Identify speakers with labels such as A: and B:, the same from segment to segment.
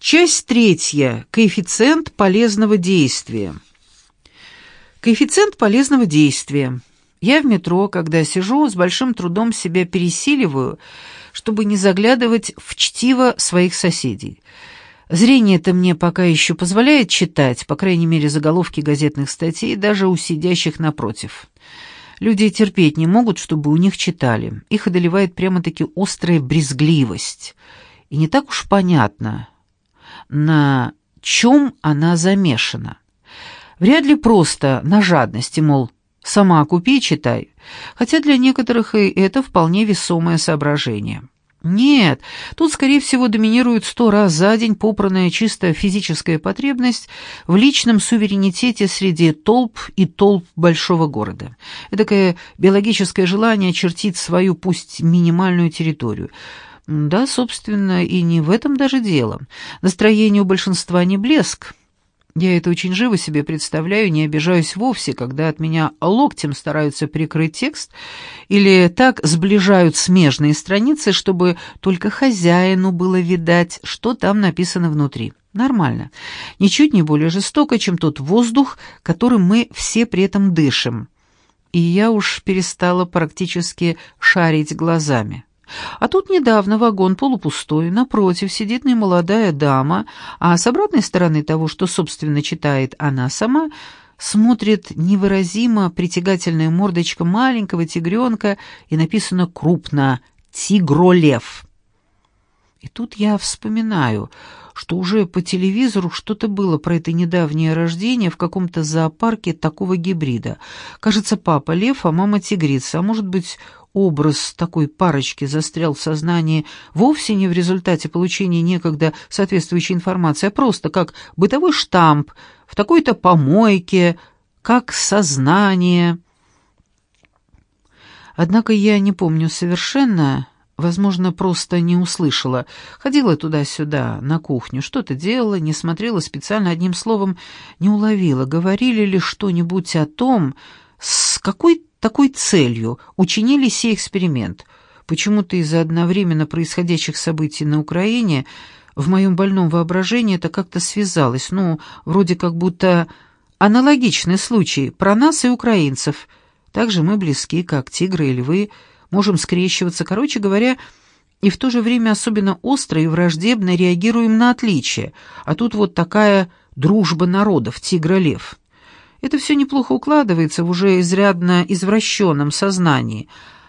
A: Часть третья. Коэффициент полезного действия. Коэффициент полезного действия. Я в метро, когда сижу, с большим трудом себя пересиливаю, чтобы не заглядывать в чтиво своих соседей. Зрение-то мне пока еще позволяет читать, по крайней мере, заголовки газетных статей, даже у сидящих напротив. Люди терпеть не могут, чтобы у них читали. Их одолевает прямо-таки острая брезгливость. И не так уж понятно, на чем она замешана. Вряд ли просто на жадности, мол, сама купи, читай. Хотя для некоторых и это вполне весомое соображение. Нет, тут, скорее всего, доминирует 100 раз за день попранная чисто физическая потребность в личном суверенитете среди толп и толп большого города. Эдакое биологическое желание очертить свою, пусть минимальную территорию. Да, собственно, и не в этом даже дело. Настроение у большинства не блеск. Я это очень живо себе представляю, не обижаюсь вовсе, когда от меня локтем стараются прикрыть текст или так сближают смежные страницы, чтобы только хозяину было видать, что там написано внутри. Нормально. Ничуть не более жестоко, чем тот воздух, которым мы все при этом дышим. И я уж перестала практически шарить глазами. А тут недавно вагон полупустой, напротив сидит немолодая дама, а с обратной стороны того, что, собственно, читает она сама, смотрит невыразимо притягательная мордочка маленького тигренка, и написано крупно «Тигролев». И тут я вспоминаю, что уже по телевизору что-то было про это недавнее рождение в каком-то зоопарке такого гибрида. Кажется, папа лев, а мама тигрица, а может быть, образ такой парочки застрял в сознании вовсе не в результате получения некогда соответствующей информации, а просто как бытовой штамп в такой-то помойке, как сознание. Однако я не помню совершенно, возможно, просто не услышала. Ходила туда-сюда, на кухню, что-то делала, не смотрела специально, одним словом, не уловила, говорили ли что-нибудь о том, с какой такой целью учинили сей эксперимент. Почему-то из-за одновременно происходящих событий на Украине в моем больном воображении это как-то связалось, вроде как будто аналогичный случай про нас и украинцев. Также мы близки, как тигры и львы, можем скрещиваться, короче говоря, и в то же время особенно остро и враждебно реагируем на отличия. А тут вот такая дружба народов, тигр-лев. Это все неплохо укладывается в уже изрядно извращенном сознании.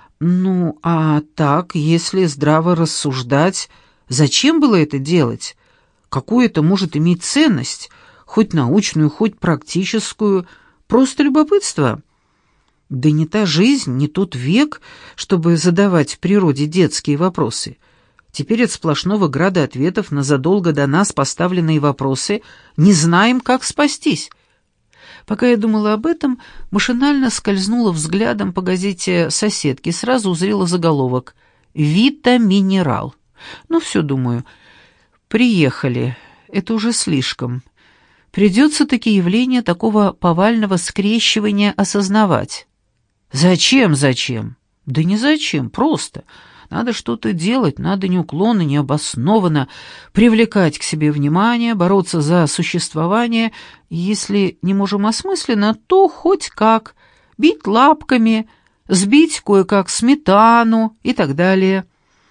A: А так, если здраво рассуждать, зачем было это делать? Какую это может иметь ценность? Хоть научную, хоть практическую. Просто любопытство. Да не та жизнь, не тот век, чтобы задавать природе детские вопросы. Теперь от сплошного града ответов на задолго до нас поставленные вопросы не знаем, как спастись. Пока я думала об этом, машинально скользнула взглядом по газете соседки, сразу узрела заголовок «Витаминерал». Все, думаю, приехали, это уже слишком. Придется-таки явление такого повального скрещивания осознавать. Зачем? Да не зачем, просто. Надо что-то делать, надо неуклонно, необоснованно привлекать к себе внимание, бороться за существование. Если не можем осмысленно, то хоть как, бить лапками, сбить кое-как сметану и так далее.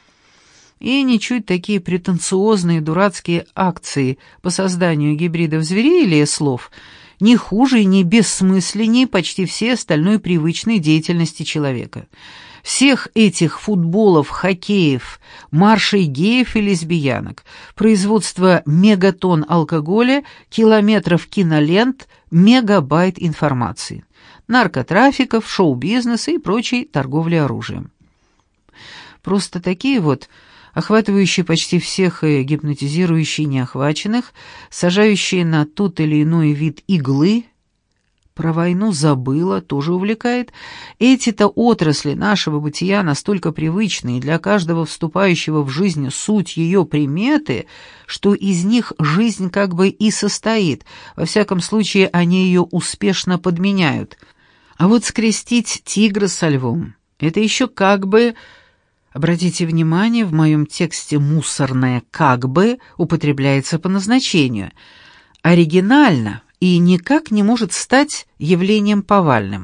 A: И ничуть такие претенциозные дурацкие акции по созданию гибридов зверей или слов не хуже и не бессмысленнее почти всей остальной привычной деятельности человека. Всех этих футболов, хоккеев, маршей геев и лесбиянок, производство мегатонн алкоголя, километров кинолент, мегабайт информации, наркотрафиков, шоу-бизнеса и прочей торговли оружием. Просто такие вот, охватывающие почти всех и гипнотизирующие неохваченных, сажающие на тот или иной вид иглы. Про войну забыла, тоже увлекает. Эти-то отрасли нашего бытия настолько привычны и для каждого вступающего в жизнь суть ее приметы, что из них жизнь как бы и состоит. Во всяком случае, они ее успешно подменяют. А вот скрестить тигра со львом — это еще как бы Обратите внимание, в моем тексте «мусорное как бы» употребляется по назначению. Оригинально и никак не может стать явлением повальным.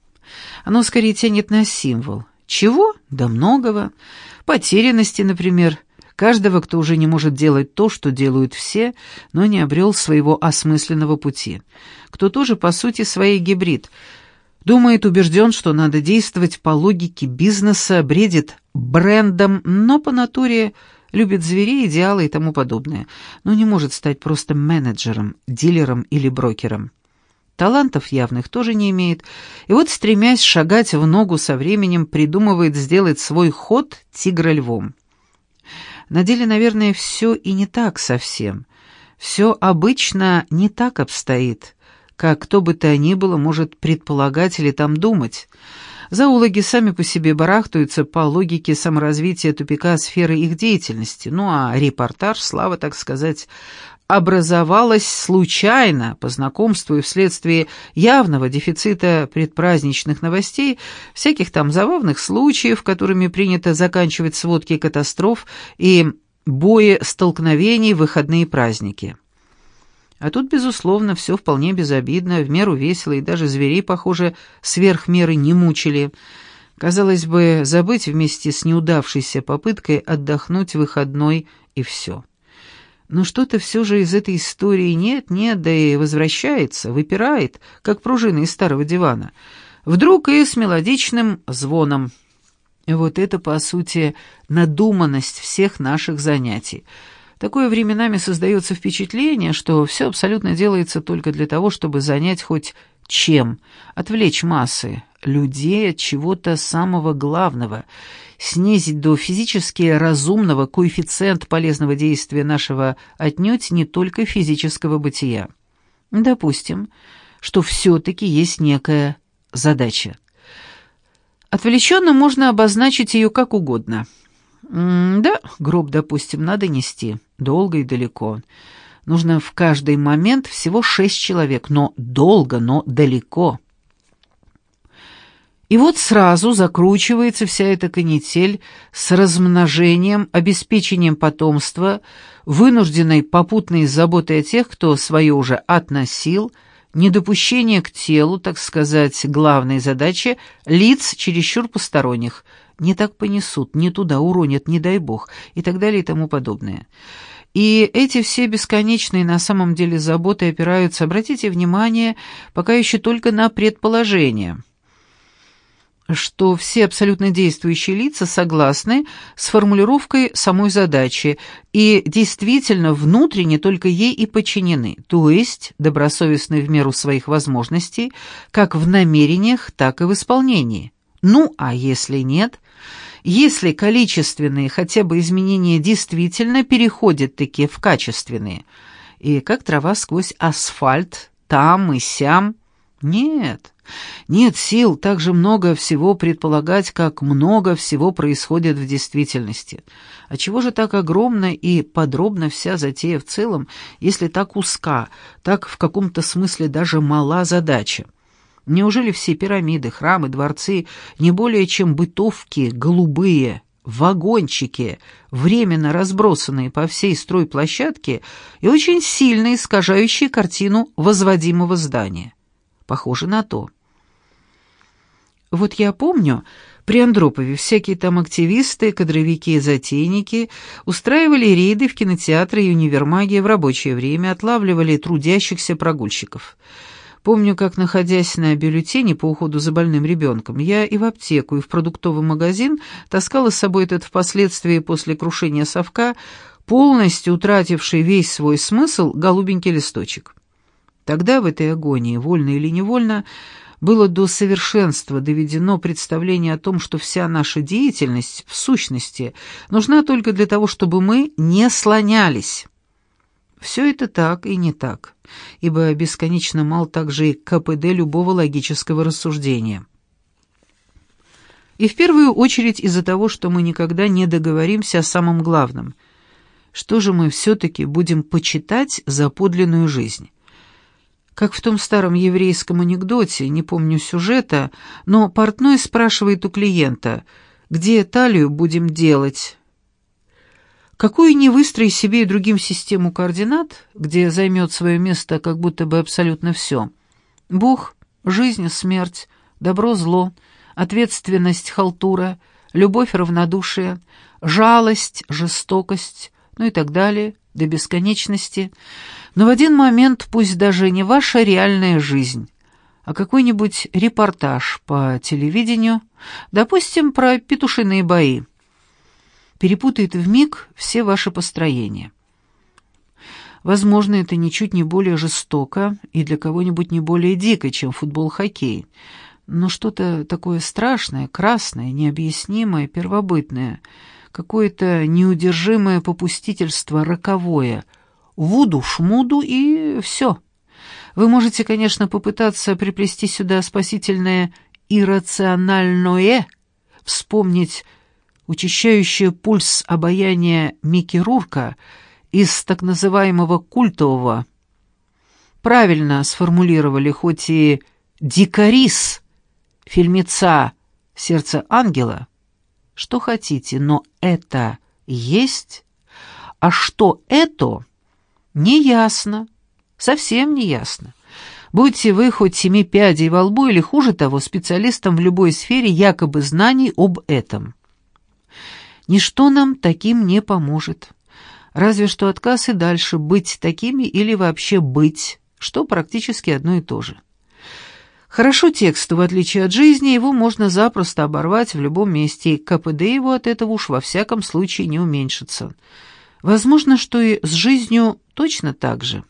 A: Оно скорее тянет на символ. Чего? Да многого. Потерянности, например. Каждого, кто уже не может делать то, что делают все, но не обрел своего осмысленного пути. Кто тоже, по сути, своей гибрид. Думает, убежден, что надо действовать по логике бизнеса, бредит брендом, но по натуре любит зверей, идеалы и тому подобное. Но не может стать просто менеджером, дилером или брокером. Талантов явных тоже не имеет. И вот, стремясь шагать в ногу со временем, придумывает сделать свой ход тигра-львом. На деле, наверное, все и не так совсем. Все обычно не так обстоит, как кто бы то ни было может предполагать или там думать. Зоологи сами по себе барахтаются по логике саморазвития тупика сферы их деятельности. Ну а репортаж, слава, так сказать, образовалась случайно, по знакомству и вследствие явного дефицита предпраздничных новостей, всяких там забавных случаев, которыми принято заканчивать сводки катастроф и боестолкновений в выходные праздники. А тут, безусловно, все вполне безобидно, в меру весело, и даже зверей, похоже, сверх меры не мучили. Казалось бы, забыть вместе с неудавшейся попыткой отдохнуть выходной и все. Но что-то все же из этой истории нет, да и возвращается, выпирает, как пружина из старого дивана. Вдруг и с мелодичным звоном. Вот это, по сути, надуманность всех наших занятий. Такое временами создается впечатление, что все абсолютно делается только для того, чтобы занять хоть чем, отвлечь массы, людей от чего-то самого главного, снизить до физически разумного коэффициент полезного действия нашего отнюдь не только физического бытия. Допустим, что все-таки есть некая задача. Отвлеченно можно обозначить ее как угодно. Да, гроб, допустим, надо нести, долго и далеко. Нужно в каждый момент всего 6 человек, но долго, но далеко. И вот сразу закручивается вся эта канитель с размножением, обеспечением потомства, вынужденной попутной заботой о тех, кто свое уже относил, недопущение к телу, так сказать, главной задачи, лиц чересчур посторонних. Не так понесут, не туда уронят, не дай бог, и так далее и тому подобное. И эти все бесконечные на самом деле заботы опираются, обратите внимание, пока еще только на предположение, что все абсолютно действующие лица согласны с формулировкой самой задачи и действительно внутренне только ей и подчинены, то есть добросовестны в меру своих возможностей, как в намерениях, так и в исполнении. Ну, а если нет, если количественные хотя бы изменения действительно переходят-таки в качественные, и как трава сквозь асфальт, там и сям, нет сил так же много всего предполагать, как много всего происходит в действительности. А чего же так огромна и подробна вся затея в целом, если так узка, так в каком-то смысле даже мала задача? Неужели все пирамиды, храмы, дворцы не более чем бытовки голубые, вагончики, временно разбросанные по всей стройплощадке и очень сильно искажающие картину возводимого здания? Похоже на то. Вот я помню, при Андропове всякие там активисты, кадровики и затейники устраивали рейды в кинотеатры и универмаги в рабочее время, отлавливали трудящихся прогульщиков. Помню, как, находясь на бюллетене по уходу за больным ребенком, я и в аптеку, и в продуктовый магазин таскала с собой этот впоследствии после крушения совка, полностью утративший весь свой смысл, голубенький листочек. Тогда в этой агонии, вольно или невольно, было до совершенства доведено представление о том, что вся наша деятельность, в сущности, нужна только для того, чтобы мы не слонялись. Все это так и не так, ибо бесконечно мал также и КПД любого логического рассуждения. И в первую очередь из-за того, что мы никогда не договоримся о самом главном. Что же мы все-таки будем почитать за подлинную жизнь? Как в том старом еврейском анекдоте, не помню сюжета, но портной спрашивает у клиента: Где талию будем делать? Какую ни выстрой себе и другим систему координат, где займет свое место как будто бы абсолютно все. Бог, жизнь, смерть, добро, зло, ответственность, халтура, любовь, равнодушие, жалость, жестокость, ну и так далее, до бесконечности. Но в один момент пусть даже не ваша реальная жизнь, а какой-нибудь репортаж по телевидению, допустим, про петушиные бои, перепутает вмиг все ваши построения. Возможно, это ничуть не более жестоко и для кого-нибудь не более дико, чем футбол-хоккей, но что-то такое страшное, красное, необъяснимое, первобытное, какое-то неудержимое попустительство роковое, вуду-шмуду и все. Вы можете, конечно, попытаться приплести сюда спасительное иррациональное, вспомнить учащающее пульс обаяния Микки Рурка из так называемого культового. Правильно сформулировали хоть и дикарис фильмеца «Сердце ангела». Что хотите, но это есть, а что это, неясно, совсем неясно. Будьте вы хоть 7 пядей во лбу или, хуже того, специалистом в любой сфере якобы знаний об этом. Ничто нам таким не поможет. Разве что отказ и дальше быть такими или вообще быть, что практически одно и то же. Хорошо тексту, в отличие от жизни, его можно запросто оборвать в любом месте, и КПД его от этого уж во всяком случае не уменьшится. Возможно, что и с жизнью точно так же.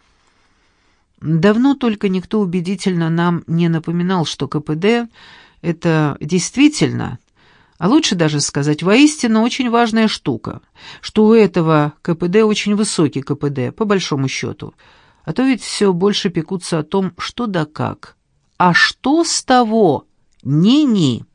A: Давно только никто убедительно нам не напоминал, что КПД — это действительно, а лучше даже сказать, воистину очень важная штука, что у этого КПД очень высокий КПД, по большому счету, а то ведь все больше пекутся о том, что да как. А что с того? Ни-ни.